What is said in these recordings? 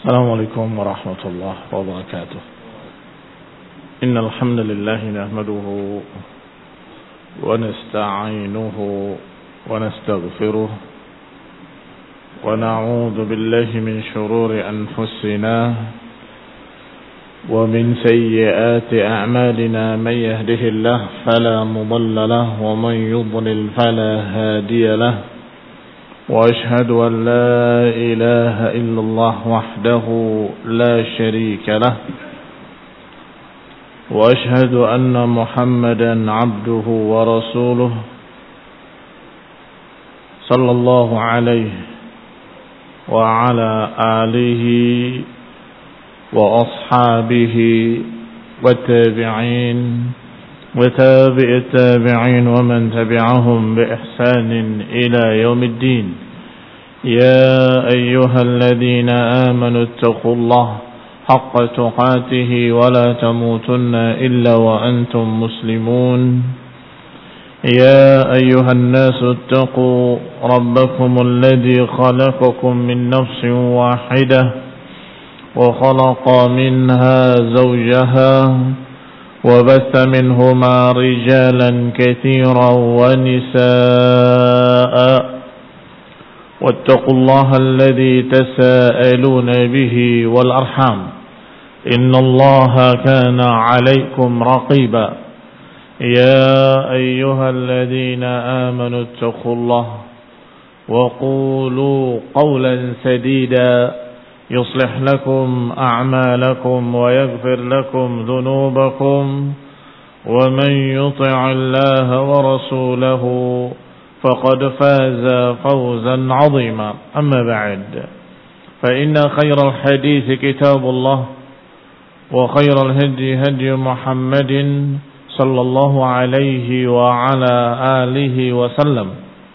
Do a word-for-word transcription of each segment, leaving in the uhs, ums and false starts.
السلام عليكم ورحمة الله وبركاته. إن الحمد لله نحمده ونستعينه ونستغفره ونعوذ بالله من شرور أنفسنا ومن سيئات أعمالنا. من يهده الله فلا مضل له ومن يضلل فلا هادي له. وأشهد أن لا إله إلا الله وحده لا شريك له. وأشهد أن محمدا عبده ورسوله صلى الله عليه وعلى آله وأصحابه والتابعين وتابع التابعين ومن تبعهم بإحسان إلى يوم الدين. يا أيها الذين آمنوا اتقوا الله حق تقاته ولا تموتن إلا وأنتم مسلمون. يا أيها الناس اتقوا ربكم الذي خلقكم من نفس واحدة وخلق منها زوجها وبث منهما رجالا كثيرا ونساء. واتقوا الله الذي تساءلون به والأرحام إن الله كان عليكم رقيبا. يا أيها الذين آمنوا اتقوا الله وقولوا قولا سديدا يصلح لكم أعمالكم ويغفر لكم ذنوبكم ومن يطع الله ورسوله فقد فاز فوزا عظيما. أما بعد فإن خير الحديث كتاب الله وخير الهدي هدي محمد صلى الله عليه وعلى آله وسلم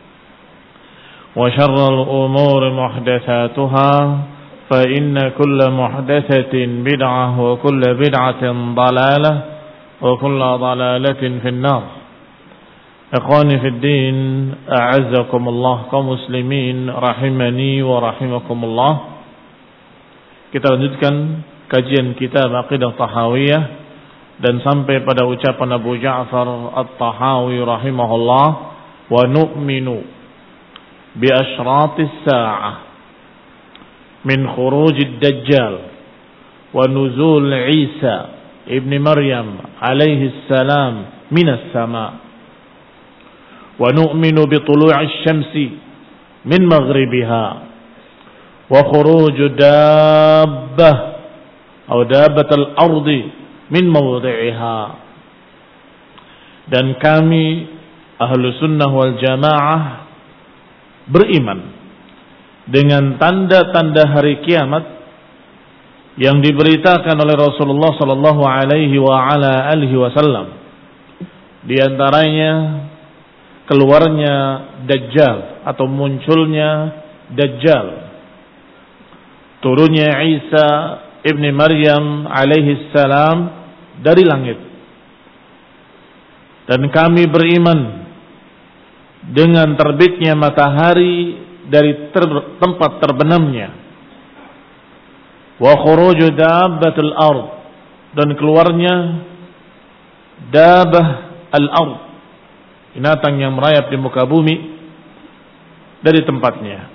وشر الأمور محدثاتها فإن كل محدثة بدعة وكل بدعة ضلالة وكل ضلالة في النار. Ikhwani fi din, a'azzakumullah, kaum muslimin rahimani wa rahimakumullah. Kita lanjutkan kajian kitab Aqidah Tahawiyah dan sampai pada ucapan Abu Ja'far At-Tahawi rahimahullah, wa nu'minu bi asyratis sa'ah min khurujid dajjal wa nuzul Isa ibn Maryam alaihi salam minas sama' wa nu'minu bi tulu'is syamsi min maghribiha wa khuruj dabbah atau dabbatul ardi min mawdi'iha. Dan kami ahlu sunnah wal jamaah beriman dengan tanda-tanda hari kiamat yang diberitakan oleh Rasulullah sallallahu alaihi wa ala alihi wasallam. Di antaranya keluarnya Dajjal atau munculnya Dajjal, turunnya Isa ibn Maryam alaihi salam dari langit. Dan kami beriman dengan terbitnya matahari dari ter, tempat terbenamnya, wa khuruju dabbatul ard, dan keluarnya dabbah al-ard, binatang yang merayap di muka bumi, dari tempatnya.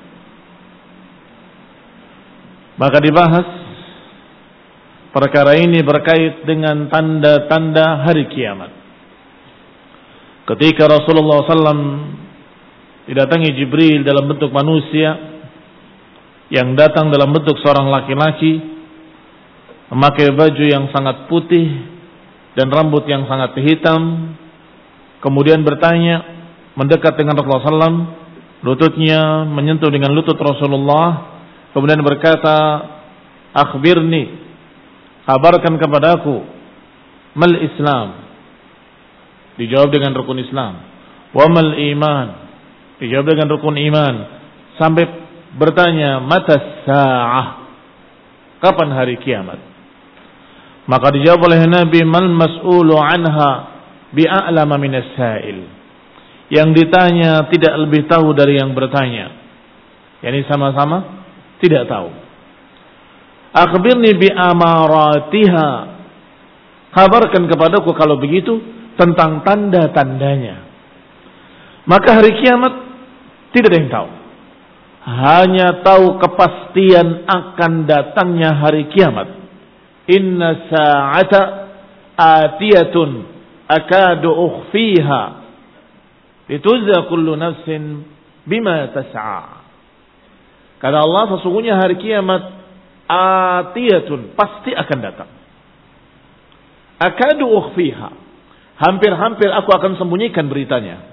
Maka dibahas perkara ini berkait dengan tanda-tanda hari kiamat. Ketika Rasulullah sallallahu alaihi wasallam didatangi Jibril dalam bentuk manusia, yang datang dalam bentuk seorang laki-laki, memakai baju yang sangat putih dan rambut yang sangat hitam, kemudian bertanya, mendekat dengan Rasulullah sallallahu alaihi wasallam, lututnya menyentuh dengan lutut Rasulullah, kemudian berkata, akhbirni, kabarkan kepadaku, mal Islam, dijawab dengan rukun Islam, wa mal iman, dijawab dengan rukun iman, sampai bertanya, mata sa'ah, kapan hari kiamat? Maka dijawab oleh Nabi, mal mas'ulu anha bi'a'lama minas sa'il, yang ditanya tidak lebih tahu dari yang bertanya. Yani sama-sama tidak tahu. Akhbirni bi amaratiha. Kabarkan kepadaku kalau begitu tentang tanda-tandanya. Maka hari kiamat tidak ada yang tahu. Hanya tahu kepastian akan datangnya hari kiamat. Inna sa'ata atiyatun akadu ukhfiha litujza kullu nafsin bima tas'a. Kata Allah, sesungguhnya hari kiamat atiyatun, pasti akan datang. Akadu ukhfiha, hampir-hampir aku akan sembunyikan beritanya.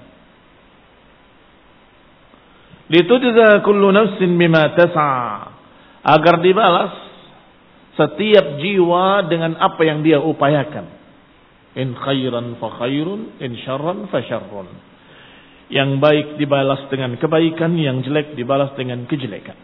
Litujza kullu nafsin bima tas'a, agar dibalas setiap jiwa dengan apa yang dia upayakan. In khairan fa khairun, in syarran fa syarrun. Yang baik dibalas dengan kebaikan, yang jelek dibalas dengan kejelekan.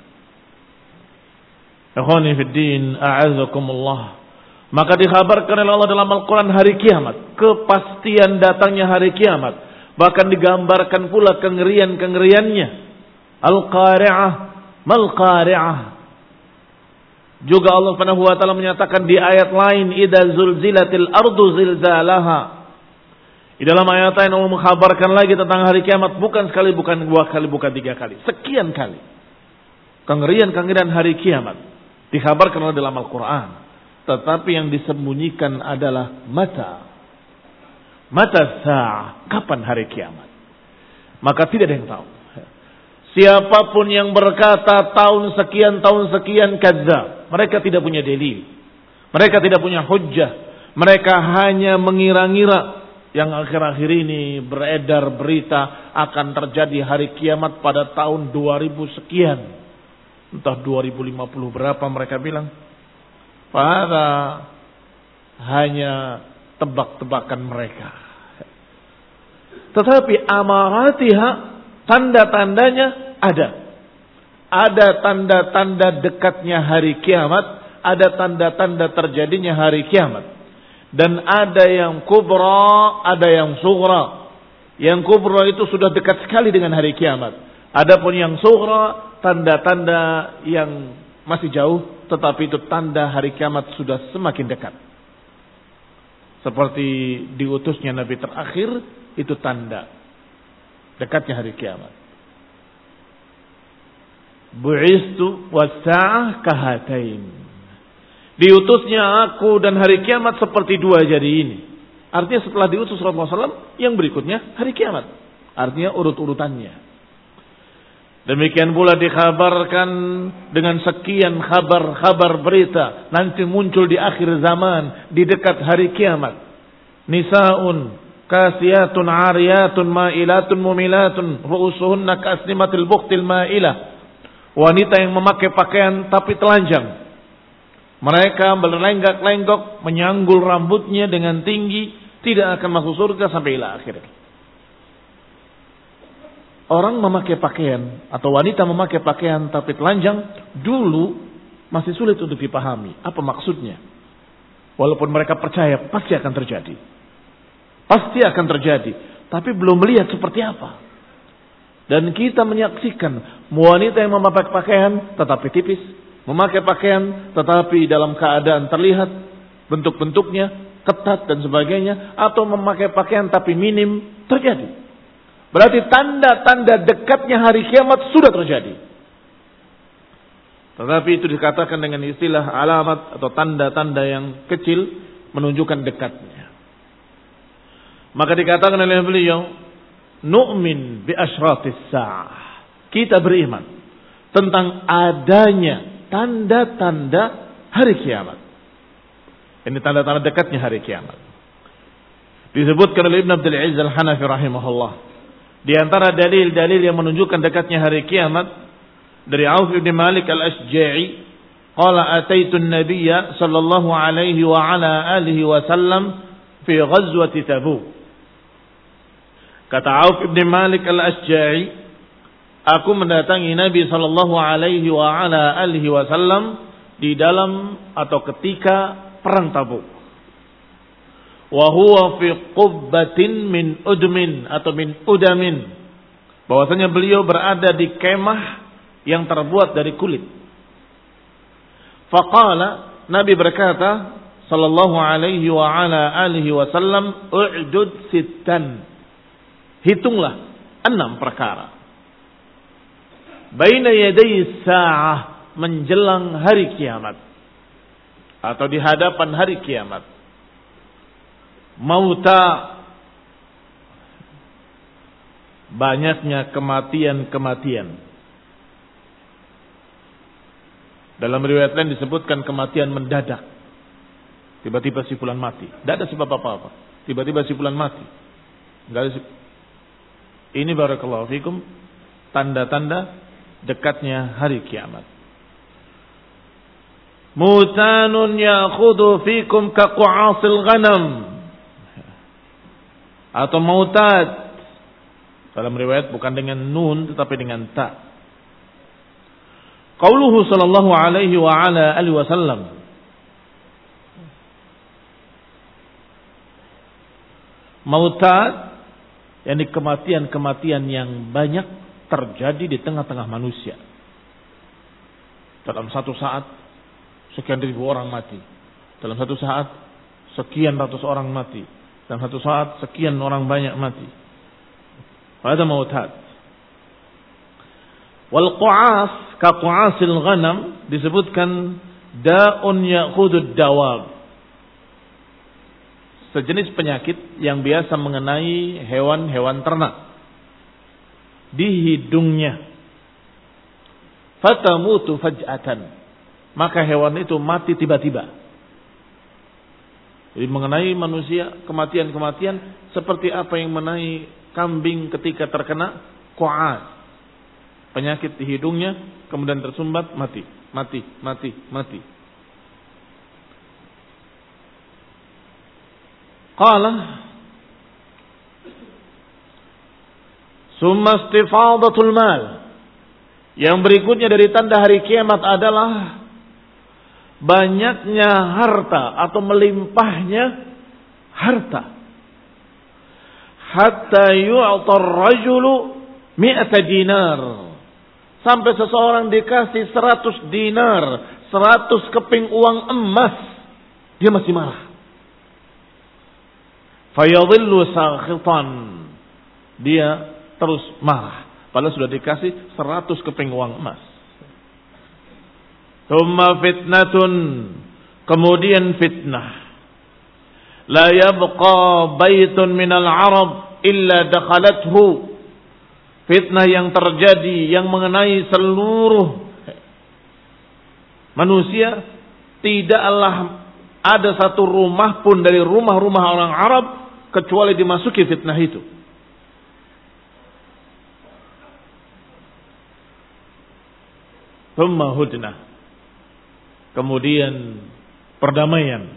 Ikhwani fid din, a'azzakumullah. Maka dikhabarkan oleh Allah dalam Al-Quran hari kiamat, kepastian datangnya hari kiamat. Bahkan digambarkan pula kengerian-kengeriannya. Al-Qari'ah, Mal-Qari'ah. Juga Allah Subhanahu wa taala menyatakan di ayat lain, idza zulzilatil ardu zilzalaha. Di dalam ayat lain Allah mengkhabarkan lagi tentang hari kiamat, bukan sekali, bukan dua kali, bukan tiga kali, sekian kali. Kengerian-kengerian hari kiamat dikhabarkan oleh dalam Al-Quran. Tetapi yang disembunyikan adalah mata. Mata sa'ah, kapan hari kiamat? Maka tidak ada yang tahu. Siapapun yang berkata tahun sekian, tahun sekian, kadzdzab. Mereka tidak punya dalil. Mereka tidak punya hujjah. Mereka hanya mengira-ngira. Yang akhir-akhir ini beredar berita akan terjadi hari kiamat pada tahun dua ribu sekian. Entah dua ribu lima puluh berapa mereka bilang. Pada hanya tebak-tebakan mereka. Tetapi amaratiha, tanda-tandanya ada. Ada tanda-tanda dekatnya hari kiamat, ada tanda-tanda terjadinya hari kiamat. Dan ada yang kubra, ada yang sughra. Yang kubra itu sudah dekat sekali dengan hari kiamat. Adapun yang sughra, tanda-tanda yang masih jauh, tetapi itu tanda hari kiamat sudah semakin dekat. Seperti diutusnya Nabi terakhir, itu tanda dekatnya hari kiamat. Bu'istu was-sa'ah kahatain. Diutusnya aku dan hari kiamat seperti dua jari ini. Artinya setelah diutus Rasulullah shallallahu alaihi wasallam, yang berikutnya hari kiamat. Artinya urut-urutannya. Demikian pula dikhabarkan dengan sekian kabar-kabar berita. Nanti muncul di akhir zaman, di dekat hari kiamat. Nisa'un kasiyatun ariyatun ma'ilatun mumilatun ru'usuhunna kasnimatil buqtil ma'ilah. Wanita yang memakai pakaian tapi telanjang. Mereka berlenggak-lenggok, menyanggul rambutnya dengan tinggi, tidak akan masuk surga sampai ila akhir. Orang memakai pakaian atau wanita memakai pakaian tapi telanjang dulu masih sulit untuk dipahami apa maksudnya. Walaupun mereka percaya pasti akan terjadi. Pasti akan terjadi, tapi belum melihat seperti apa. Dan kita menyaksikan wanita yang memakai pakaian tetapi tipis, memakai pakaian tetapi dalam keadaan terlihat bentuk-bentuknya ketat dan sebagainya, atau memakai pakaian tapi minim, terjadi. Berarti tanda-tanda dekatnya hari kiamat sudah terjadi. Tetapi itu dikatakan dengan istilah alamat atau tanda-tanda yang kecil menunjukkan dekatnya. Maka dikatakan oleh beliau, nu'min bi asyratis sa'ah. Kita beriman tentang adanya tanda-tanda hari kiamat. Ini tanda-tanda dekatnya hari kiamat. Disebutkan oleh Ibn Abdul Aziz Al-Hanafi rahimahullah. Di antara dalil-dalil yang menunjukkan dekatnya hari kiamat, dari Auf bin Malik Al-Ashja'i, qala ataitu an-nabiyya sallallahu alaihi wa ala alihi wa sallam fi ghazwati Tabuk. Kata Auf bin Malik Al-Ashja'i, aku mendatangi Nabi sallallahu alaihi wa ala alihi wasallam di dalam atau ketika perang Tabuk. Wa huwa fi qubbatin min udmin atau min udamin. Bahwasanya beliau berada di kemah yang terbuat dari kulit. Faqala, Nabi berkata sallallahu alaihi wa ala alihi wasallam, u'dud sittan. Hitunglah enam perkara. Baina yaday sa'ah, menjelang hari kiamat atau di hadapan hari kiamat. Mauta, banyaknya kematian-kematian. Dalam riwayat lain disebutkan kematian mendadak. Tiba-tiba si fulan mati. Tidak ada sebab apa-apa. Tiba-tiba si fulan mati. Enggak ada. Ini barakallahu fikum tanda-tanda dekatnya hari kiamat. Mutanun ya'khudhu fikum kaqu'asil ghanam. Atau mautad. Dalam riwayat bukan dengan nun tetapi dengan ta. Qauluhu sallallahu alaihi wa ala alihi wasallam. Mautad, yakni kematian-kematian yang banyak terjadi di tengah-tengah manusia. Dalam satu saat sekian ribu orang mati. Dalam satu saat sekian ratus orang mati. Dalam satu saat sekian orang banyak mati. Ada mautad. Wal qu'as ka qu'asil ghanam disebutkan da'un ya'khudud dawab. Sejenis penyakit yang biasa mengenai hewan-hewan ternak di hidungnya. Fatamutu faj'atan. Maka hewan itu mati tiba-tiba. Jadi mengenai manusia kematian-kematian seperti apa yang mengenai kambing ketika terkena qu'as. Penyakit di hidungnya kemudian tersumbat mati, mati, mati, mati. Qala summa istifadatul mal. Yang berikutnya dari tanda hari kiamat adalah banyaknya harta atau melimpahnya harta. Hatta yu'ta ar-rajulu mi'ata dinar. Sampai seseorang dikasih seratus dinar, seratus keping uang emas, dia masih marah. Fayadhillu sakhitan. Dia terus marah. Padahal sudah dikasih seratus keping uang emas. Thumma fitnatun. Kemudian fitnah. La yabqa baitun minal Arab illa dakhalathu. Fitnah yang terjadi yang mengenai seluruh manusia. Tidaklah ada satu rumah pun dari rumah-rumah orang Arab kecuali dimasuki fitnah itu. Thumma hudnah. Kemudian perdamaian.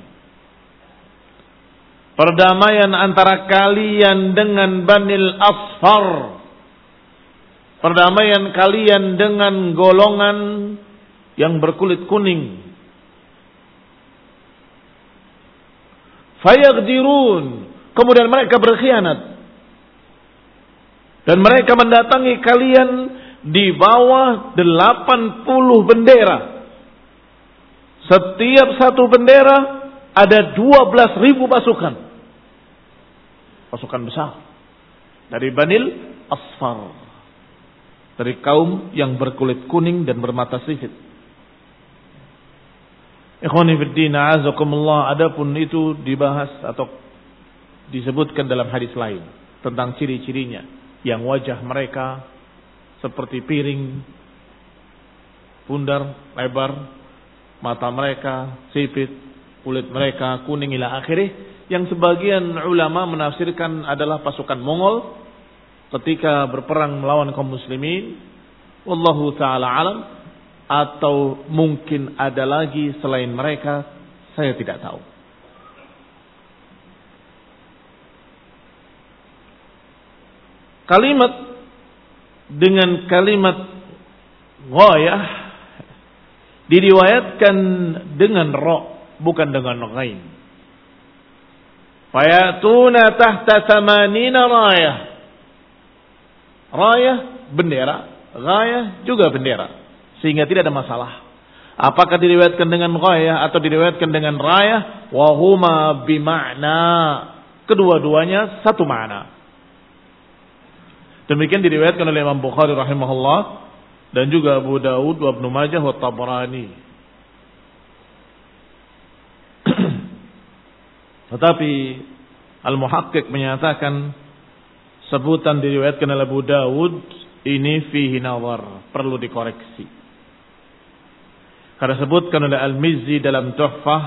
Perdamaian antara kalian dengan Banil Asfar. Perdamaian kalian dengan golongan yang berkulit kuning. Fayagdirun. Kemudian mereka berkhianat. Dan mereka mendatangi kalian di bawah delapan puluh bendera. Setiap satu bendera ada dua belas ribu pasukan. Pasukan besar. Dari Banil Asfar. Dari kaum yang berkulit kuning dan bermata sifit. Ikhwani fiddin, a'azakumullah. Adapun itu dibahas atau disebutkan dalam hadis lain tentang ciri-cirinya, yang wajah mereka seperti piring, bundar, lebar, mata mereka sipit, kulit mereka kuning ila akhirih, yang sebagian ulama menafsirkan adalah pasukan Mongol ketika berperang melawan kaum muslimin. Wallahu ta'ala alam. Atau mungkin ada lagi selain mereka, saya tidak tahu. Kalimat dengan kalimat ghayah diriwayatkan dengan ra, bukan dengan ghain. Fayatuna tahta samanina rayah. Rayah bendera, ghayah juga bendera. Sehingga tidak ada masalah. apakah diriwayatkan dengan ghayah atau diriwayatkan dengan rayah, wa huma bima'na, kedua-duanya satu makna. Demikian diriwayatkan oleh Imam Bukhari rahimahullah dan juga Abu Dawud wa Ibnu Majah wa Tabrani. Tetapi Al-Muhaqqiq menyatakan sebutan diriwayatkan oleh Abu Dawud ini fihi nawar, perlu dikoreksi. Karena sebutkan oleh Al-Mizzi dalam Tuhfah,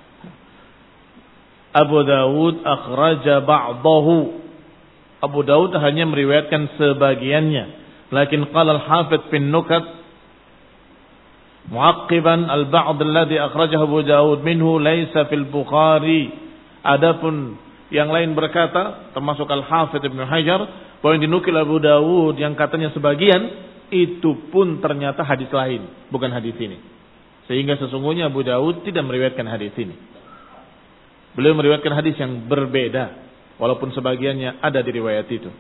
Abu Dawud akhraja ba'dahu, Abu Dawud hanya meriwayatkan sebagiannya. Lakin qala al-Hafidh bin Nukat mu'aqqiban al-ba'd alladhi akhrajahu Abu Dawud minhu laysa fil Bukhari. Adapun yang lain berkata, termasuk Al-Hafidh Ibnu Hajar, bahwa yang dinukil Abu Dawud yang katanya sebagian, itu pun ternyata hadis lain, bukan hadis ini. Sehingga sesungguhnya Abu Dawud tidak meriwayatkan hadis ini. Beliau meriwayatkan hadis yang berbeda, walaupun sebagiannya ada di riwayat itu.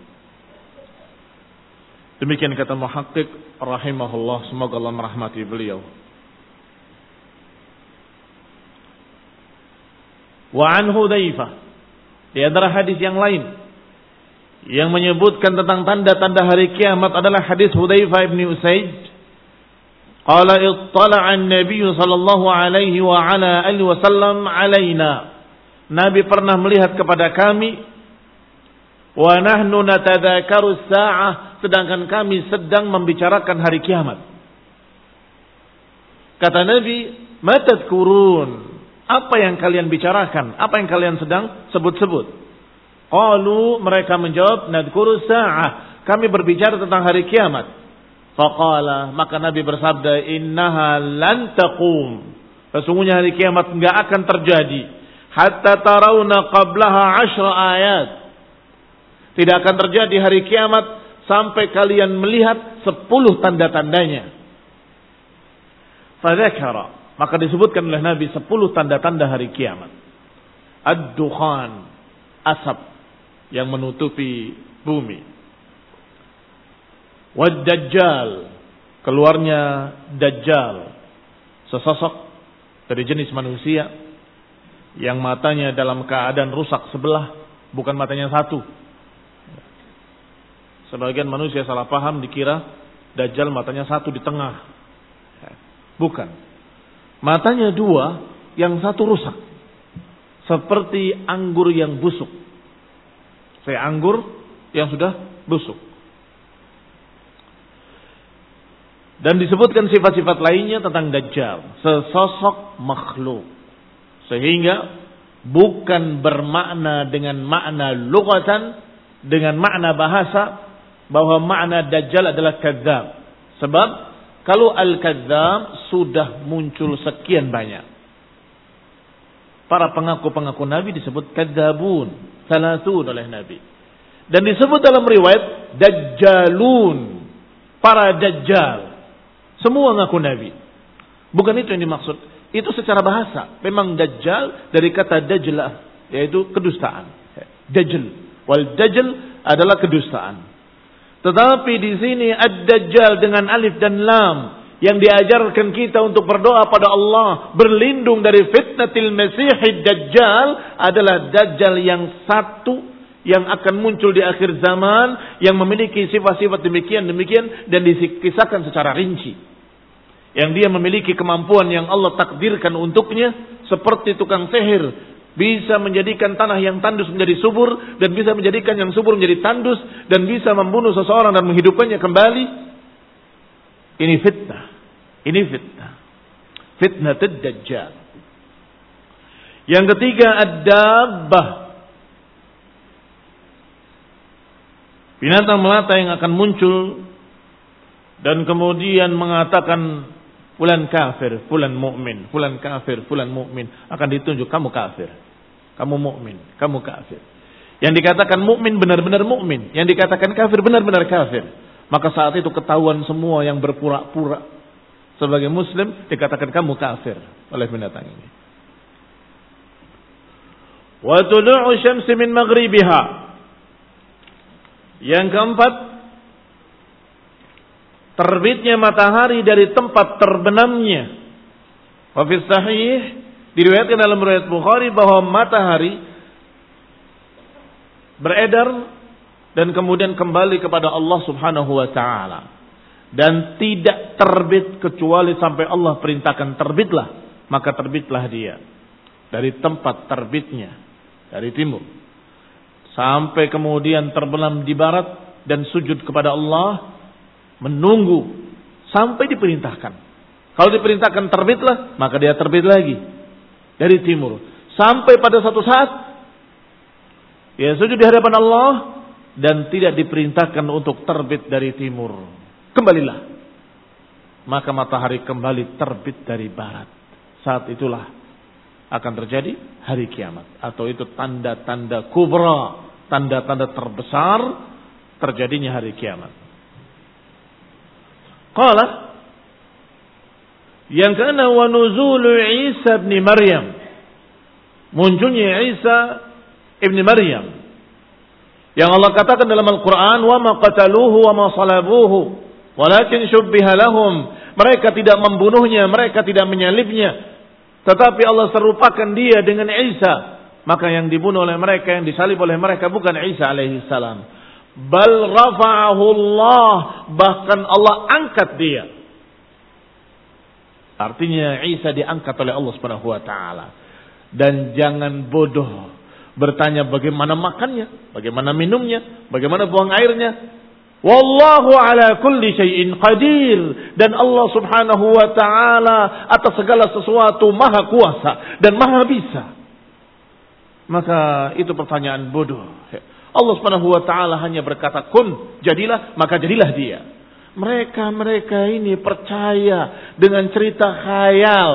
Demikian kata Muhaqqiq rahimahullah, semoga Allah merahmati beliau. Wa an Hudzaifah, di antara hadis yang lain yang menyebutkan tentang tanda-tanda hari kiamat adalah hadis Hudzaifah bin Usaid. Qala ittala'a an-nabiy sallallahu alaihi wa ala alihi wasallam alaina. Nabi pernah melihat kepada kami, wa nahnu natadzakaru as-sa'ah, sedangkan kami sedang membicarakan hari kiamat. Kata Nabi, ma tadhkurun? Apa yang kalian bicarakan? Apa yang kalian sedang sebut-sebut? Qalu, mereka menjawab, nadhkuru sa'ah, kami berbicara tentang hari kiamat. Faqala, maka Nabi bersabda, innaha lan taqum, sesungguhnya hari kiamat enggak akan terjadi hatta tarawna qablaha ashra ayat, tidak akan terjadi hari kiamat sampai kalian melihat sepuluh tanda-tandanya. Fadzakara, maka disebutkan oleh Nabi sepuluh tanda-tanda hari kiamat. Ad-dukhan, asap yang menutupi bumi. Wad-dajjal, keluarnya Dajjal, sesosok dari jenis manusia yang matanya dalam keadaan rusak sebelah, bukan matanya satu. Sebagian manusia salah paham, dikira Dajjal matanya satu di tengah. Bukan. Matanya dua, yang satu rusak. Seperti anggur yang busuk. Saya anggur yang sudah busuk. Dan disebutkan sifat-sifat lainnya tentang Dajjal. Sesosok makhluk. Sehingga bukan bermakna dengan makna lughatan, dengan makna bahasa, bahwa makna Dajjal adalah kadzdzab. Sebab kalau al-kadzdzab sudah muncul sekian banyak. Para pengaku-pengaku Nabi disebut kadzdzabun, salatun oleh Nabi. Dan disebut dalam riwayat dajjalun, para dajjal. Semua ngaku Nabi. Bukan itu yang dimaksud. Itu secara bahasa. Memang dajjal dari kata dajlah, yaitu kedustaan. Dajjal. Wal dajjal adalah kedustaan. Tetapi di sini ad-dajjal dengan alif dan lam yang diajarkan kita untuk berdoa pada Allah, berlindung dari fitnatil masihid dajjal, adalah dajjal yang satu yang akan muncul di akhir zaman, yang memiliki sifat-sifat demikian-demikian dan dikisahkan secara rinci. Yang dia memiliki kemampuan yang Allah takdirkan untuknya, seperti tukang sihir bisa menjadikan tanah yang tandus menjadi subur, dan bisa menjadikan yang subur menjadi tandus, dan bisa membunuh seseorang dan menghidupkannya kembali. Ini fitnah. Ini fitnah. Fitnah ad-dajjal. Yang ketiga, ad-dabbah. Binatang melata yang akan muncul dan kemudian mengatakan fulan kafir, fulan mukmin, fulan kafir, fulan mukmin, akan ditunjuk kamu kafir, kamu mukmin, kamu kafir. Yang dikatakan mukmin benar-benar mukmin, yang dikatakan kafir benar-benar kafir. Maka saat itu ketahuan semua yang berpura-pura sebagai muslim dikatakan kamu kafir oleh binatang ini. Wa tulu'u syamsi min maghribiha. Yang keempat, terbitnya matahari dari tempat terbenamnya. Wa fi sahih diriwayatkan dalam riwayat Bukhari bahwa matahari beredar dan kemudian kembali kepada Allah Subhanahu wa taala dan tidak terbit kecuali sampai Allah perintahkan terbitlah, maka terbitlah dia dari tempat terbitnya dari timur sampai kemudian terbenam di barat dan sujud kepada Allah menunggu sampai diperintahkan. Kalau diperintahkan terbitlah, maka dia terbit lagi dari timur sampai pada satu saat ya sujud di hadapan Allah dan tidak diperintahkan untuk terbit dari timur. Kembalilah. Maka matahari kembali terbit dari barat. Saat itulah akan terjadi hari kiamat. Atau itu tanda-tanda kubra. Tanda-tanda terbesar terjadinya hari kiamat. Qala yang kana wa nuzulu Isa ibn Maryam. Munculnya Isa ibn Maryam. Yang Allah katakan dalam Al-Quran, wa ma qataluhu wa ma salabuhu, walakin syubbiha lahum. Mereka tidak membunuhnya, mereka tidak menyalibnya, tetapi Allah serupakan dia dengan Isa. Maka yang dibunuh oleh mereka, yang disalib oleh mereka bukan Isa alaihi salam. Bal rafa'ahu Allah, bahkan Allah angkat dia. Artinya Isa diangkat oleh Allah Subhanahu wa taala. Dan jangan bodoh bertanya bagaimana makannya, bagaimana minumnya, bagaimana buang airnya. Wallahu ala kulli syai'in qadir. Dan Allah Subhanahu wa ta'ala atas segala sesuatu maha kuasa dan maha bisa. Maka itu pertanyaan bodoh. Allah Subhanahu wa ta'ala hanya berkata kun, jadilah, maka jadilah dia. Mereka-mereka ini percaya dengan cerita khayal.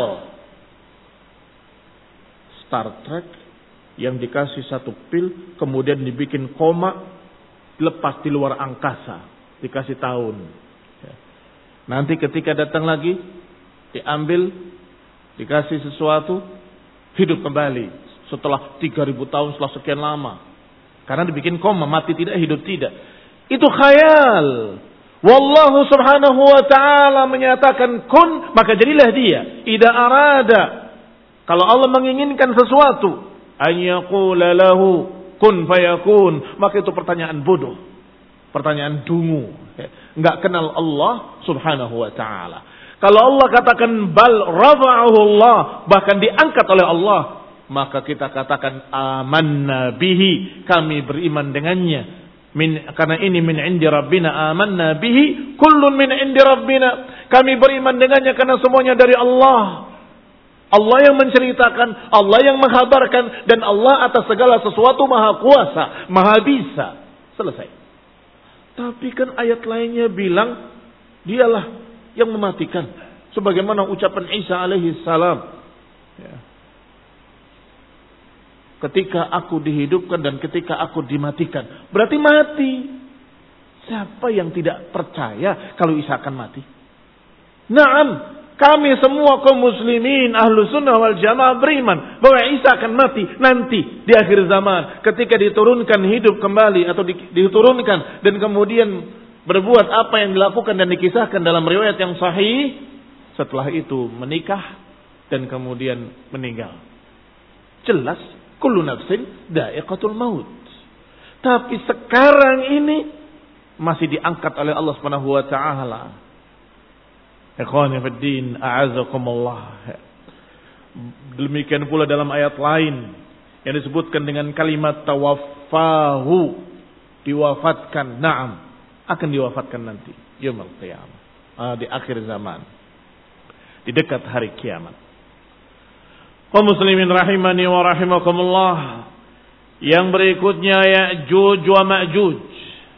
Star Trek yang dikasih satu pil, kemudian dibikin koma, lepas di luar angkasa, dikasih tahun. Nanti ketika datang lagi, diambil, dikasih sesuatu, hidup kembali. Setelah tiga ribu tahun, setelah sekian lama. Karena dibikin koma, mati tidak, hidup tidak. Itu khayal. Wallahu subhanahu wa ta'ala menyatakan kun, maka jadilah dia. Ida arada. Kalau Allah menginginkan sesuatu, an yaqula lahu kun fayakun, maka itu pertanyaan bodoh, pertanyaan dungu, enggak kenal Allah Subhanahu wa taala. Kalau Allah katakan bal rafa'ahu Allah, bahkan diangkat oleh Allah, maka kita katakan amanna bihi, kami beriman dengannya. Min, karena ini min indi rabbina amanna bihi kullun min indi rabbina, kami beriman dengannya karena semuanya dari Allah. Allah yang menceritakan, Allah yang menghabarkan, dan Allah atas segala sesuatu maha kuasa, maha bisa. Selesai. Tapi kan ayat lainnya bilang, dialah yang mematikan. Sebagaimana ucapan Isa alaihi salam. Ya. Ketika aku dihidupkan dan ketika aku dimatikan. Berarti mati. Siapa yang tidak percaya kalau Isa akan mati? Naam. Kami semua kaum muslimin ahlu sunnah wal jamaah beriman bahwa Isa akan mati nanti di akhir zaman ketika diturunkan hidup kembali atau diturunkan dan kemudian berbuat apa yang dilakukan dan dikisahkan dalam riwayat yang sahih. Setelah itu menikah dan kemudian meninggal. Jelas kullu nafsin dha'iqatul maut. Tapi sekarang ini masih diangkat oleh Allah Subhanahu wa taala. Ikhwani fid din, a'azakumullah. Demikian pula dalam ayat lain yang disebutkan dengan kalimat tawaffahu, diwafatkan. Naam, akan diwafatkan nanti yaumul qiyamah, ah, di akhir zaman, di dekat hari kiamat. Kaum muslimin rahimani wa rahimakumullah. Yang berikutnya Ya'juj wa Ma'juj.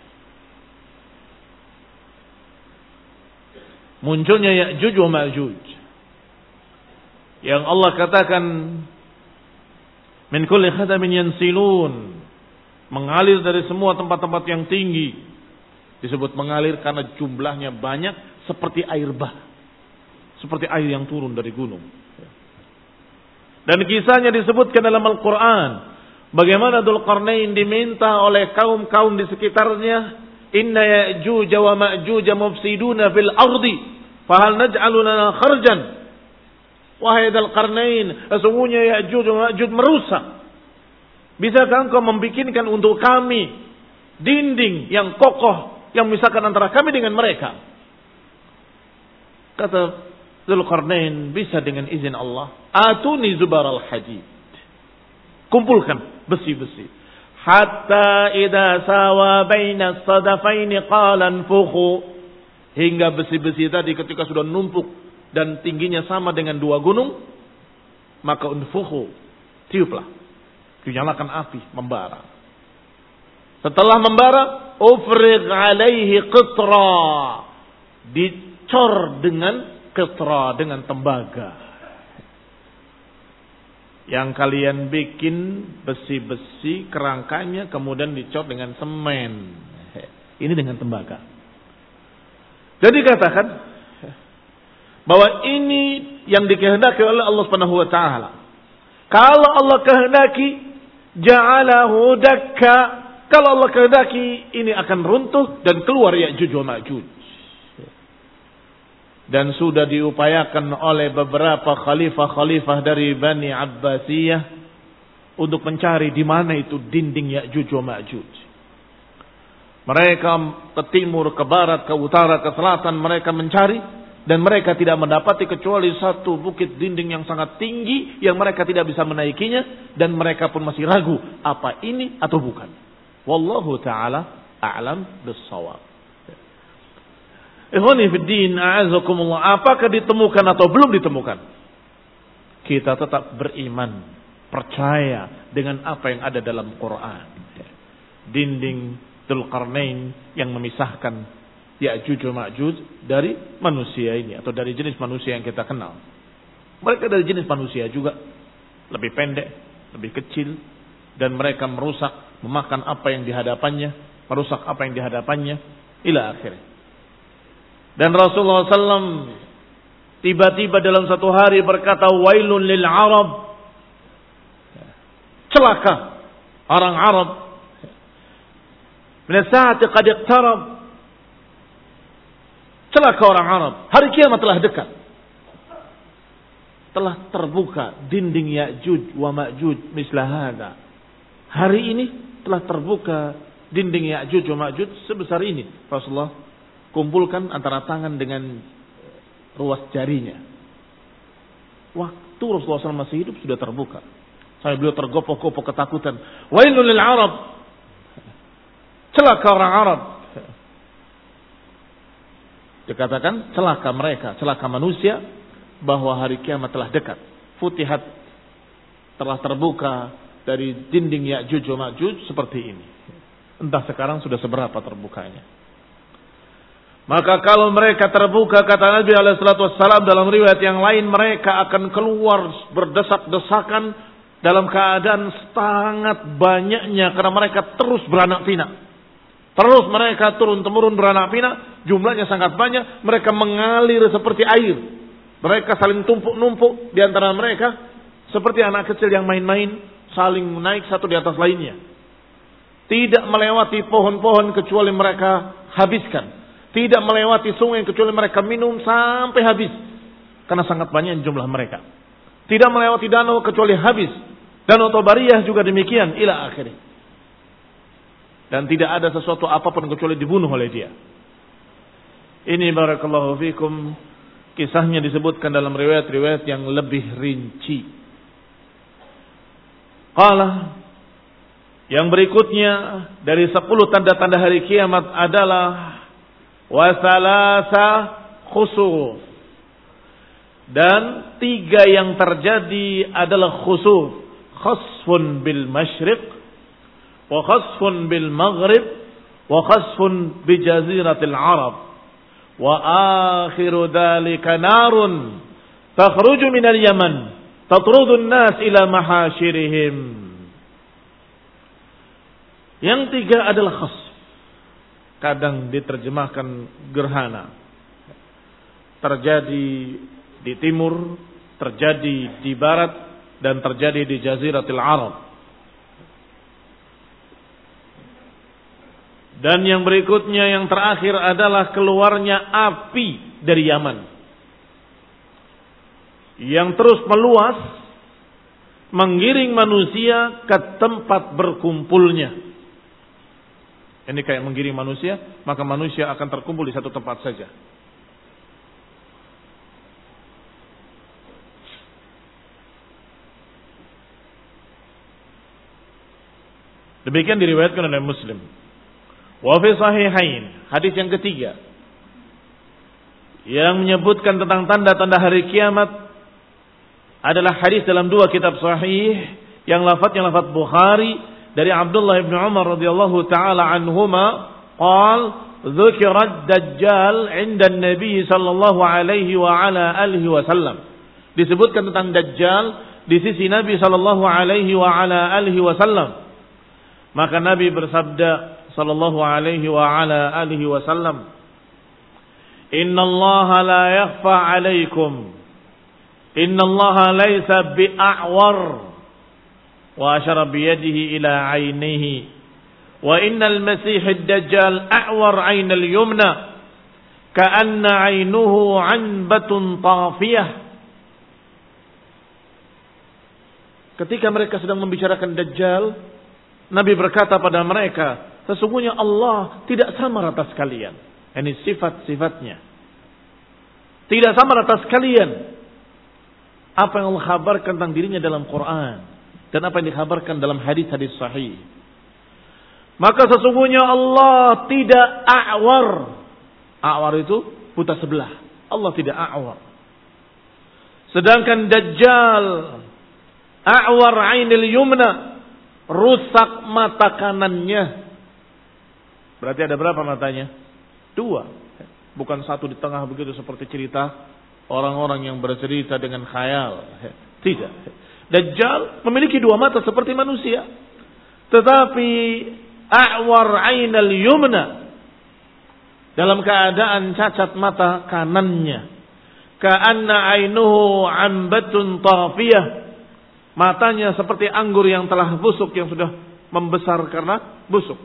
Munculnya Ya'juj wa Ma'juj. Yang Allah katakan min kulli khadamin yansilun, mengalir dari semua tempat-tempat yang tinggi. Disebut mengalir karena jumlahnya banyak seperti air bah, seperti air yang turun dari gunung. Dan kisahnya disebutkan dalam Al-Quran, bagaimana Dzulqarnain diminta oleh kaum-kaum di sekitarnya, inna Ya'juj wa Ma'juj mufsiduna fil ardi fahal naj'alu lana kharjan Wahai Dzul Qarnain, sesungguhnya Ya'juj wa Ma'juj merusak. Bisakah engkau membikinkan untuk kami dinding yang kokoh yang memisahkan antara kami dengan mereka? Kata Dzul Qarnain, bisa dengan izin Allah. Atuni zubaral hadid. Kumpulkan besi-besi. Hatta idza sawa baina as-sadafaini qala anfukhu. Hingga besi-besi tadi ketika sudah numpuk dan tingginya sama dengan dua gunung, maka unfukhu, tiuplah, dinyalakan api, membara. Setelah membara, ufrig alaihi qitra, dicor dengan qitra, dengan tembaga. Yang kalian bikin besi-besi kerangkanya kemudian dicor dengan semen. Ini dengan tembaga. Jadi katakan bahwa ini yang dikehendaki oleh Allah Subhanahu wa taala. Kalau Allah kehendaki ja'alahu dakka, kalau Allah kehendaki ini akan runtuh dan keluar Ya'juj wa Ma'juj. Dan sudah diupayakan oleh beberapa khalifah-khalifah dari Bani Abbasiyah untuk mencari di mana itu dinding Ya'juj wa Ma'juj. Mereka ke timur, ke barat, ke utara, ke selatan, mereka mencari dan mereka tidak mendapati kecuali satu bukit dinding yang sangat tinggi yang mereka tidak bisa menaikinya dan mereka pun masih ragu apa ini atau bukan. Wallahu taala a'lam bis-shawab. Ikhwani fid din, a'azakumullah, apakah ditemukan atau belum ditemukan? Kita tetap beriman, percaya dengan apa yang ada dalam Quran. Dinding Dzul Qarnain yang memisahkan Ya'juj wa Ma'juj dari manusia ini atau dari jenis manusia yang kita kenal. Mereka dari jenis manusia juga, lebih pendek, lebih kecil, dan mereka merusak, memakan apa yang dihadapannya, merusak apa yang dihadapannya, ila akhirnya. Dan Rasulullah shallallahu alaihi wasallam tiba-tiba dalam satu hari berkata, wailun lil Arab, celaka orang Arab, min as-sa'ati qad iqtarab, celaka orang Arab, hari kiamat telah dekat, telah terbuka dinding Ya'juj wa Ma'juj misla hada. Hari ini telah terbuka dinding Ya'juj wa Ma'juj sebesar ini. Rasulullah kumpulkan antara tangan dengan ruas jarinya. Waktu Rasulullah shallallahu alaihi wasallam masih hidup sudah terbuka. Sampai beliau tergopoh-gopoh ketakutan. Wailul lil Arab, celaka orang Arab. Dikatakan celaka mereka, celaka manusia, bahwa hari kiamat telah dekat. Futihat, telah terbuka dari dinding Ya'juj wa Ma'juj seperti ini. Entah sekarang sudah seberapa terbukanya. Maka kalau mereka terbuka, kata Nabi alaihi salatu wassalam dalam riwayat yang lain, mereka akan keluar berdesak-desakan dalam keadaan sangat banyaknya karena mereka terus beranak pinak. Terus mereka turun-temurun beranak pinak, jumlahnya sangat banyak, mereka mengalir seperti air. Mereka saling tumpuk-numpuk di antara mereka seperti anak kecil yang main-main, saling naik satu di atas lainnya. Tidak melewati pohon-pohon kecuali mereka habiskan. Tidak melewati sungai kecuali mereka minum sampai habis. Karena sangat banyak jumlah mereka. Tidak melewati danau kecuali habis. Danau Tabariyah juga demikian. Ila akhirnya. Dan tidak ada sesuatu apapun kecuali dibunuh oleh dia. Ini barakallahu fikum. Kisahnya disebutkan dalam riwayat-riwayat yang lebih rinci. Qala. Yang berikutnya dari sepuluh tanda-tanda hari kiamat adalah wasalasa khusuf, dan tiga yang terjadi adalah khusuf, khasfun bil masyriq wa khasfun bil maghrib wa khasfun bi jaziratil arab wa akhiru dhalika narun takhruju minal yaman tatrudu an-nas ila mahashirihim. Yang tiga adalah khasf. Kadang diterjemahkan gerhana. Terjadi di timur, terjadi di barat, dan terjadi di Jaziratul Arab. Dan yang berikutnya, yang terakhir adalah keluarnya api dari Yaman. yang terus meluas, menggiring manusia ke tempat berkumpulnya. Ini kayak menggiring manusia, maka manusia akan terkumpul di satu tempat saja. Demikian diriwayatkan oleh Muslim. Wa fi sahihain, hadis yang ketiga yang menyebutkan tentang tanda-tanda hari kiamat adalah hadis dalam dua kitab sahih yang lafadznya lafadz Bukhari dari Abdullah bin Umar radhiyallahu taala anhuma qal dzukira ad-dajjal 'inda an-nabi sallallahu alaihi wa ala alihi wasallam. Disebutkan tentang dajjal di sisi Nabi sallallahu alaihi wa ala alihi wasallam. Maka Nabi bersabda sallallahu alaihi wa ala alihi wasallam, "Inna Allah la yakhfa 'alaikum. Inna Allah laysa bi'a'war." Wa asyara bi yadihi ila 'ainihi. Wa innal masih ad-dajjal a'war 'ain al-yumna ka'anna 'ainuhu 'anbatun tafiyah. Ketika mereka sedang membicarakan dajjal, Nabi berkata pada mereka, sesungguhnya Allah tidak sama rata sekalian. Ini sifat-sifatnya. Tidak sama rata sekalian. Apa yang Allah kabarkan tentang dirinya dalam Quran. Dan apa yang dikabarkan dalam hadis-hadis sahih. Maka sesungguhnya Allah tidak a'war. A'war itu buta sebelah. Allah tidak a'war. Sedangkan Dajjal a'war 'ainil yumna. Rusak mata kanannya. Berarti ada berapa matanya? Dua. Bukan satu di tengah begitu seperti cerita orang-orang yang bercerita dengan khayal. Tidak. Dajjal memiliki dua mata seperti manusia. Tetapi a'war 'ainal yumna, dalam keadaan cacat mata kanannya. Ka'anna 'ainuhu 'ambatun tafiyah. Matanya seperti anggur yang telah busuk, yang sudah membesar karena busuk.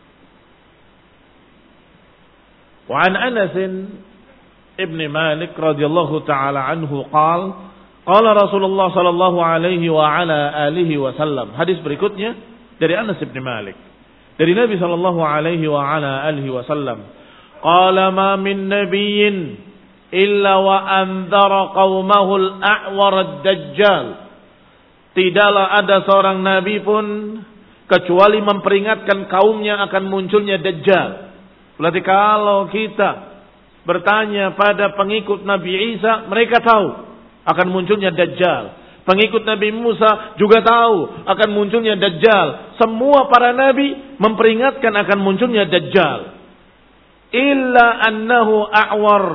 Wa an Anas ibn Malik radhiyallahu taala anhu qala qala Rasulullah sallallahu alaihi wa ala alihi wasallam. Hadis berikutnya dari Anas ibn Malik dari Nabi sallallahu alaihi wa ala alihi wasallam. Qala ma min nabiyyin illa wa anzara qaumahu al-a'war ad-dajjal. Tidaklah ada seorang nabi pun kecuali memperingatkan kaumnya akan munculnya Dajjal. Berarti kalau kita bertanya pada pengikut Nabi Isa, mereka tahu akan munculnya Dajjal. Pengikut Nabi Musa juga tahu akan munculnya Dajjal. Semua para nabi memperingatkan akan munculnya Dajjal. Illa annahu a'war.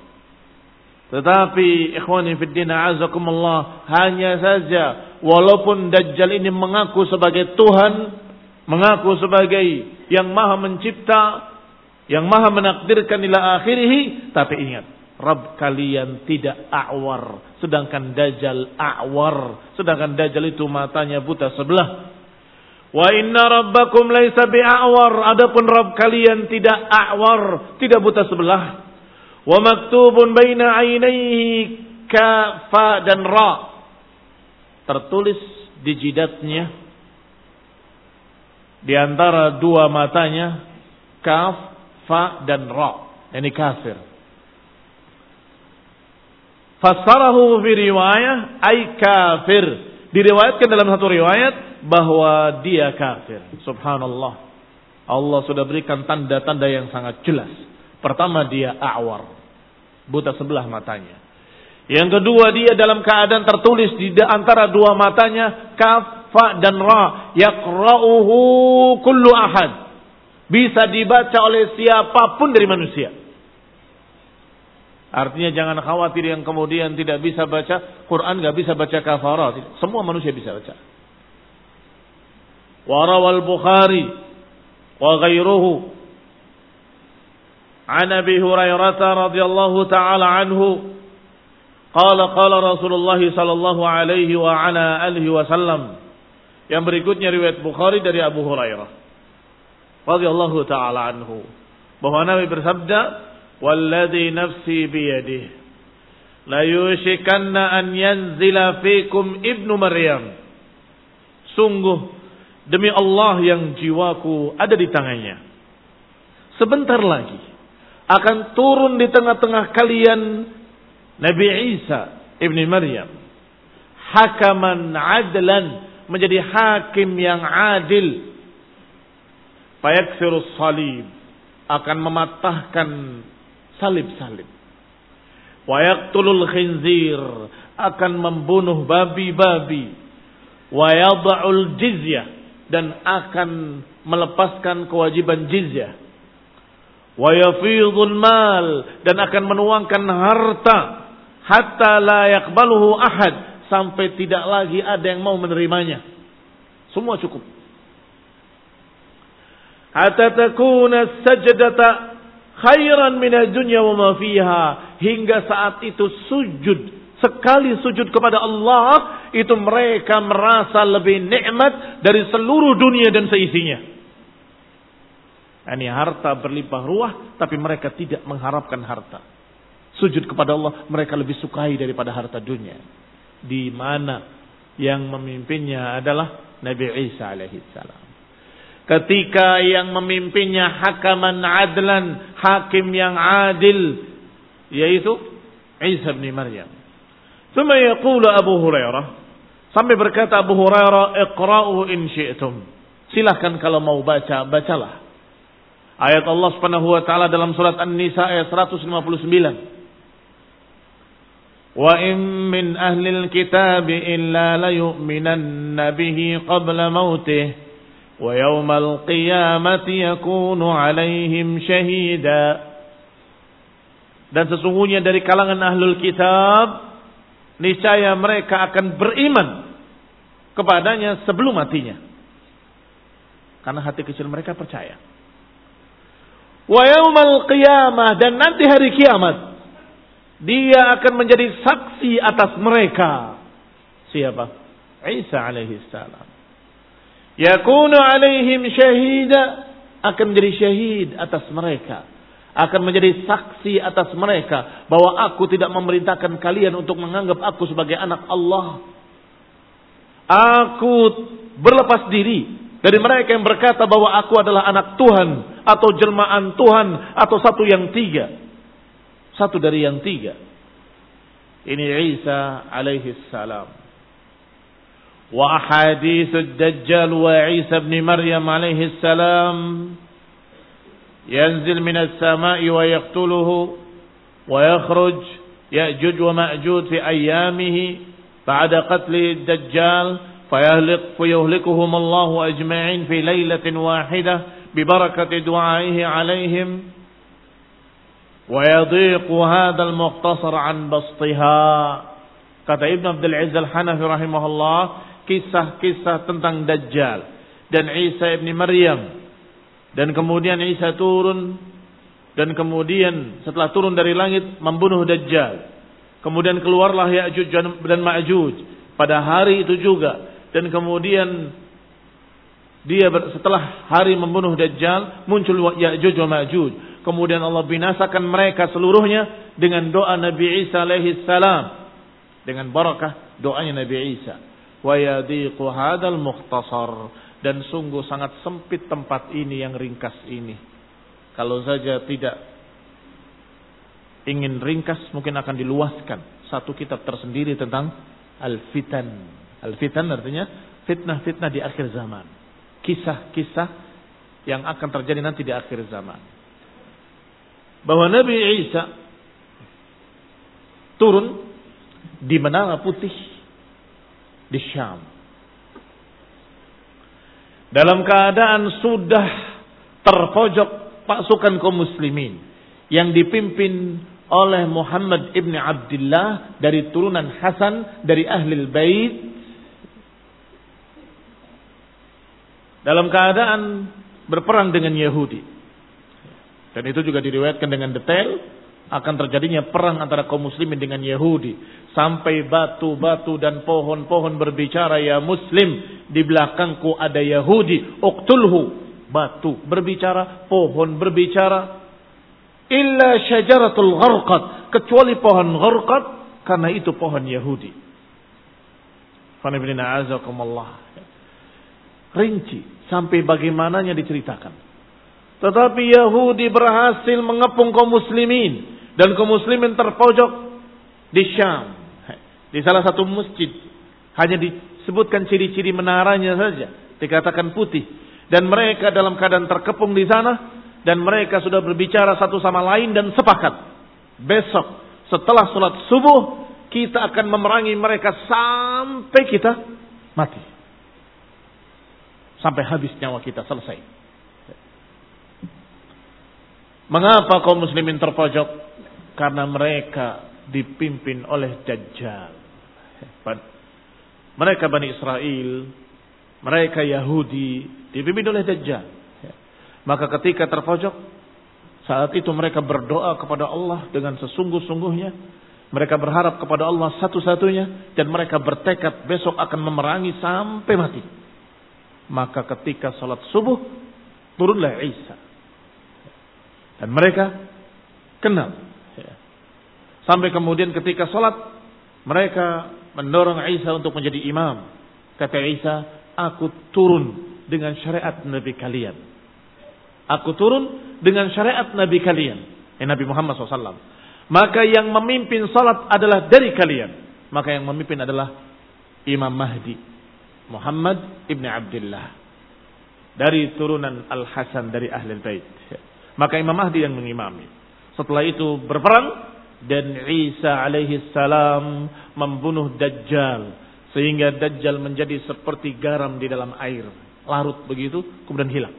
Tetapi ikhwani fid din a'azakumullah, hanya saja walaupun Dajjal ini mengaku sebagai Tuhan, mengaku sebagai yang maha mencipta, yang maha menakdirkan ila akhirih, tapi ingat, Rabb kalian tidak a'war, sedangkan Dajjal a'war, sedangkan Dajjal itu matanya buta sebelah. Wa inna rabbakum laisa bi'a'war, adapun Rabb kalian tidak a'war, tidak buta sebelah. Wa maktubun baina 'ainaihi ka fa dan ra. Tertulis di jidatnya di antara dua matanya kaf, fa dan ra. Ini kafir. Fassarahu fi riwayah ay kafir. Diriwayatkan dalam satu riwayat bahwa dia kafir. Subhanallah. Allah sudah berikan tanda-tanda yang sangat jelas. Pertama, dia a'war, buta sebelah matanya. Yang kedua, dia dalam keadaan tertulis di antara dua matanya kaf, fa dan ra. Yaqra'uhu kullu ahad. Bisa dibaca oleh siapapun dari manusia. Artinya jangan khawatir yang kemudian tidak bisa baca Quran, enggak bisa baca kafarah. Semua manusia bisa baca. Wa rawal Bukhari wa ghairuhu an Abi Hurairah radhiyallahu taala anhu qala qala Rasulullah sallallahu alaihi wa ala alihi wasallam. Yang berikutnya riwayat Bukhari dari Abu Hurairah radhiyallahu taala anhu bahwa Nabi bersabda, "Walladzi nafsi biyadihi la yushikanna an yanzila fikum ibnu Maryam. Sungguh demi Allah yang jiwaku ada di tangannya, sebentar lagi akan turun di tengah-tengah kalian Nabi Isa ibni Maryam, hakaman adlan, menjadi hakim yang adil. Fayaksirus salib, akan mematahkan salib-salib. Wa yaqtulul khinzir, akan membunuh babi-babi. Wa yada'ul jizyah, dan akan melepaskan kewajiban jizyah. Wa yafidhul mal, dan akan menuangkan harta hatta la yaqbaluhu ahad, sampai tidak lagi ada yang mau menerimanya. Semua cukup. Hatta takuna sajdata khairan minad dunya wa ma fiha, hingga saat itu sujud, sekali sujud kepada Allah itu mereka merasa lebih nikmat dari seluruh dunia dan seisinya. Ini harta berlimpah ruah, tapi mereka tidak mengharapkan harta. Sujud kepada Allah mereka lebih sukai daripada harta dunia. Di mana yang memimpinnya adalah Nabi Isa alaihissalam. Ketika yang memimpinnya hakaman adlan, hakim yang adil, yaitu Isa bin Maryam. Thumma yaqulu Abu Hurairah, sampai berkata Abu Hurairah, iqra'u in syi'tum. Silahkan kalau mau baca, bacalah. Ayat Allah Subhanahu wa taala dalam surat An-Nisa ayat seratus lima puluh sembilan. Wa in min ahlil kitab illa la yu'minanna bihi qabla mautih wa yawmal qiyamati yakunu 'alaihim syahida. Dan sesungguhnya dari kalangan ahlul kitab, niscaya mereka akan beriman kepadanya sebelum matinya. Karena hati kecil mereka percaya. Wa yaumal qiyamah, dan nanti hari kiamat dia akan menjadi saksi atas mereka. Siapa? Isa alaihi salam. Yakunu alaihim syahida, akan menjadi syahid atas mereka, akan menjadi saksi atas mereka bahwa aku tidak memerintahkan kalian untuk menganggap aku sebagai anak Allah. Aku berlepas diri dari mereka yang berkata bahwa aku adalah anak Tuhan atau jelmaan Tuhan atau satu yang tiga. Satu dari yang tiga. Ini Isa alaihi salam. Wa ahadithud Dajjal wa Isa ibn Maryam alaihi salam yanzil minas sama'i wa yaqtuluhu wa yakhruj Ya'juj wa Ma'juj fi ayyamihi ba'da qatli Dajjal فيهلك فيهلكهم الله أجمعين في ليلة واحدة ببركة دعائه عليهم ويضيق هذا المختصر عن بسطها. Kata Ibn Abdul Aziz Al-Hanafi rahimahullah, kisah-kisah tentang Dajjal dan Isa ibn Maryam, dan kemudian Isa turun, dan kemudian setelah turun dari langit membunuh Dajjal, kemudian keluarlah Ya'juj dan Ma'juj pada hari itu juga. Dan kemudian dia setelah hari membunuh Dajjal muncul Ya'juj wa Ma'juj. Kemudian Allah binasakan mereka seluruhnya dengan doa Nabi Isa alaihi salam, dengan barakah doanya Nabi Isa. Wa yadiqu hadzal mukhtasar, dan sungguh sangat sempit tempat ini yang ringkas ini. Kalau saja tidak ingin ringkas mungkin akan diluaskan satu kitab tersendiri tentang al-fitan. Al-fitan artinya fitnah-fitnah di akhir zaman. Kisah-kisah yang akan terjadi nanti di akhir zaman. Bahwa Nabi Isa turun di Menara Putih di Syam. Dalam keadaan sudah terpojok pasukan kaum muslimin yang dipimpin oleh Muhammad ibn Abdullah dari turunan Hasan dari Ahlul Bait, dalam keadaan berperang dengan Yahudi. Dan itu juga diriwayatkan dengan detail akan terjadinya perang antara kaum muslimin dengan Yahudi, sampai batu-batu dan pohon-pohon berbicara, ya muslim, di belakangku ada Yahudi, uqtulhu. Batu berbicara, pohon berbicara, illa syajaratul gharqad, kecuali pohon gharqad karena itu pohon Yahudi. Fanibina azakumullah. Rinci sampai bagaimananya diceritakan. Tetapi Yahudi berhasil mengepung kaum muslimin dan kaum muslimin terpojok di Syam, di salah satu masjid. Hanya disebutkan ciri-ciri menaranya saja, dikatakan putih, dan mereka dalam keadaan terkepung di sana, dan mereka sudah berbicara satu sama lain dan sepakat besok setelah sholat subuh kita akan memerangi mereka sampai kita mati, sampai habis nyawa kita selesai. Mengapa kaum muslimin terpojok? Karena mereka dipimpin oleh Dajjal. Mereka Bani Israel, mereka Yahudi dipimpin oleh Dajjal. Maka ketika terpojok, saat itu mereka berdoa kepada Allah dengan sesungguh-sungguhnya. Mereka berharap kepada Allah satu-satunya, dan mereka bertekad besok akan memerangi sampai mati. Maka ketika sholat subuh, turunlah Isa. Dan mereka kenal. Sampai kemudian ketika sholat, mereka mendorong Isa untuk menjadi imam. Kata Isa, aku turun dengan syariat Nabi kalian. Aku turun dengan syariat Nabi kalian. Eh, Nabi Muhammad shallallahu alaihi wasallam. Maka yang memimpin salat adalah dari kalian. Maka yang memimpin adalah Imam Mahdi, Muhammad ibn Abdullah, dari turunan Al-Hasan dari Ahlul Bait. Maka Imam Mahdi yang mengimami. Setelah itu berperang, dan Isa alaihi salam membunuh Dajjal, sehingga Dajjal menjadi seperti garam di dalam air, larut begitu kemudian hilang.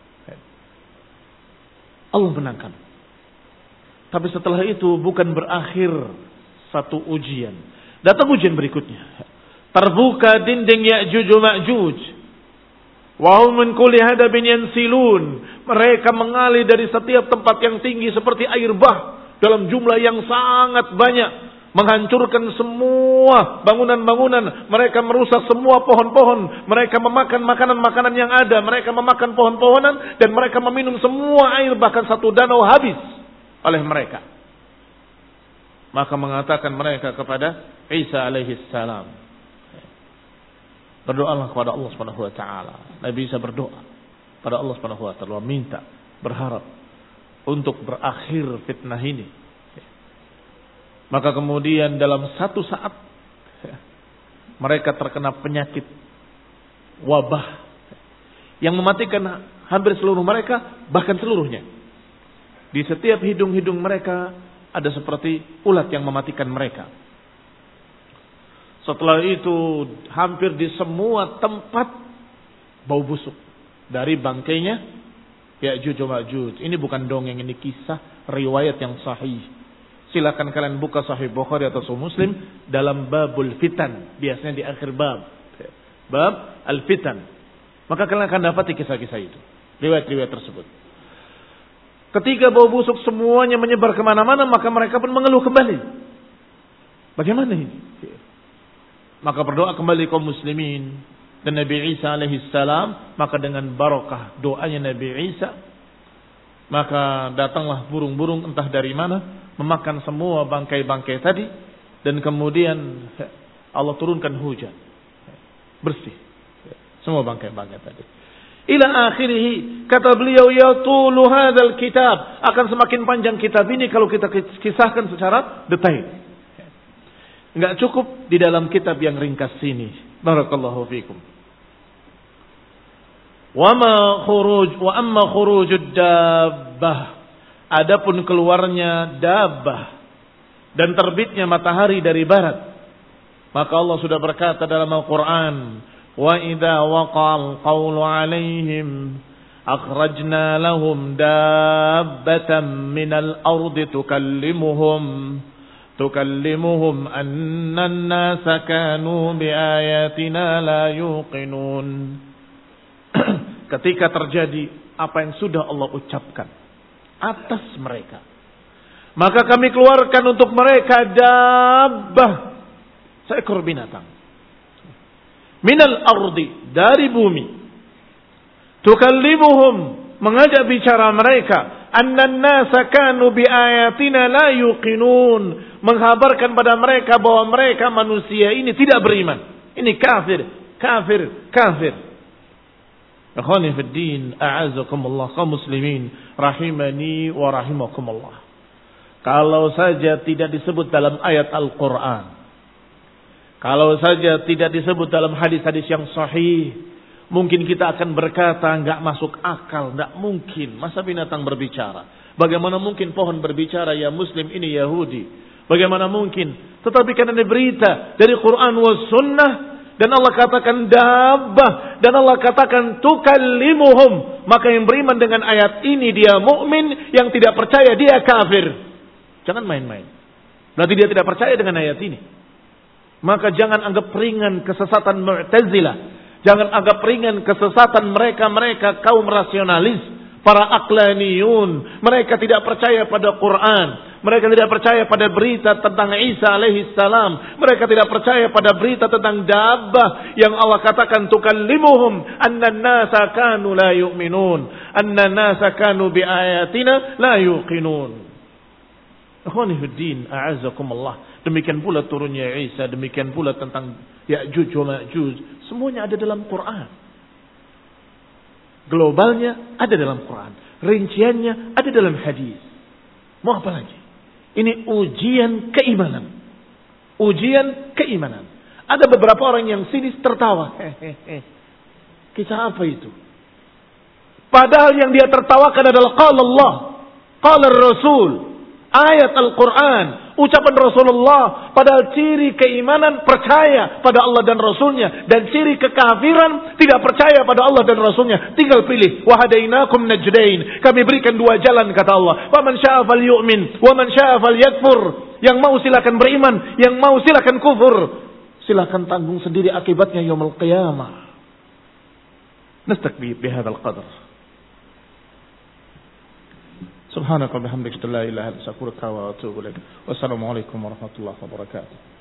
Allah menangkan. Tapi setelah itu bukan berakhir satu ujian. Datang ujian berikutnya. Terbuka dinding Ya'juj wa Ma'juj. Wa hum min kulli hadabin yansilun. Mereka mengalir dari setiap tempat yang tinggi seperti air bah dalam jumlah yang sangat banyak, menghancurkan semua bangunan-bangunan. Mereka merusak semua pohon-pohon. Mereka memakan makanan-makanan yang ada. Mereka memakan pohon-pohonan dan mereka meminum semua air, bahkan satu danau habis oleh mereka. Maka mengatakan mereka kepada Isa alaihi salam, berdoalah kepada Allah Subhanahu wa taala. Nabi Isa berdoa pada Allah Subhanahu wa taala, minta, berharap untuk berakhir fitnah ini. Maka kemudian dalam satu saat mereka terkena penyakit wabah yang mematikan hampir seluruh mereka, bahkan seluruhnya. Di setiap hidung-hidung mereka ada seperti ulat yang mematikan mereka. Setelah itu hampir di semua tempat bau busuk dari bangkainya Ya'juj wa Ma'juj. Ini bukan dongeng, ini kisah riwayat yang sahih. Silakan kalian buka Sahih Bukhari atau Sahih Muslim dalam babul fitan, biasanya di akhir bab, bab al-fitan. Maka kalian akan dapati kisah-kisah itu, riwayat-riwayat tersebut. Ketika bau busuk semuanya menyebar kemana-mana, maka mereka pun mengeluh kembali. Bagaimana ini? Maka berdoa kembali kaum muslimin dan Nabi Isa alaihi salam. Maka dengan barakah doanya Nabi Isa, maka datanglah burung-burung entah dari mana, memakan semua bangkai-bangkai tadi, dan kemudian Allah turunkan hujan bersih semua bangkai-bangkai tadi. Ila akhirih, kata beliau, yatulu hadzal kitab, akan semakin panjang kitab ini kalau kita kisahkan secara detail. Enggak cukup di dalam kitab yang ringkas ini. Barakallahu fikum. Wa ma khuruj wa amma khurujud dabbah, adapun keluarnya dabbah dan terbitnya matahari dari barat, maka Allah sudah berkata dalam Al-Qur'an, wa idza waqa'al qawlu 'alaihim akhrajna lahum dabbatan minal ardi tukallimuhum tukallimuhum anna an-nasa kanu biayatina la yuqinun. Ketika terjadi apa yang sudah Allah ucapkan atas mereka, maka kami keluarkan untuk mereka dabbah, seekor binatang, minal ardi, dari bumi, tukallimuhum, mengajak bicara mereka, annan nasa kanu bi ayatina la yuqinun, menghabarkan pada mereka bahwa mereka manusia ini tidak beriman. Ini kafir, kafir, kafir. Akhwani fid din, a'azakumullah, kaum muslimin rahimani wa rahimakumullah. Kalau saja tidak disebut dalam ayat Al-Qur'an, kalau saja tidak disebut dalam hadis-hadis yang sahih, mungkin kita akan berkata enggak masuk akal, enggak mungkin. Masa binatang berbicara? Bagaimana mungkin pohon berbicara, ya muslim ini Yahudi? Bagaimana mungkin? Tetapi karena ada berita dari Quran wa sunnah, dan Allah katakan dabbah, dan Allah katakan tukallimuhum, maka yang beriman dengan ayat ini dia mukmin, yang tidak percaya dia kafir. Jangan main-main. Berarti dia tidak percaya dengan ayat ini. Maka jangan anggap ringan kesesatan Mu'tazilah. Jangan anggap ringan kesesatan mereka-mereka kaum rasionalis, para aqlaniyun. Mereka tidak percaya pada Quran. Mereka tidak percaya pada berita tentang Isa alaihi salam. Mereka tidak percaya pada berita tentang dabbah yang Allah katakan tukallimuhum anna an-nasa kanu la yu'minun, anna an-nasa kanu bi ayatina la yuqinun. Akhwani fid din, a'azzakumullah. Demikian pula turunnya Isa, demikian pula tentang Ya'juj wa Ma'juj. Semuanya ada dalam Quran. Globalnya ada dalam Quran, rinciannya ada dalam hadis. Mau apa lagi? Ini ujian keimanan. Ujian keimanan. Ada beberapa orang yang sinis tertawa. Hehehe. Kisah apa itu? Padahal yang dia tertawakan adalah qala Allah, qala Rasul, ayat Al-Quran, ucapan Rasulullah. Padahal ciri keimanan percaya pada Allah dan Rasulnya, dan ciri kekafiran tidak percaya pada Allah dan Rasulnya. Tinggal pilih. Wahadainakum najdain, kami berikan dua jalan, kata Allah. Wa man syaa falyu'min wa man syaa falyakfur. Yang mau silakan beriman, yang mau silakan kufur. Silakan tanggung sendiri akibatnya yaumul qiyamah. Nastakbi bihadzal qadar. Subhanaka bihamdika la ilaha illa anta astaghfiruka wa atubu ilaik. Wassalamu alaikum warahmatullahi wabarakatuh.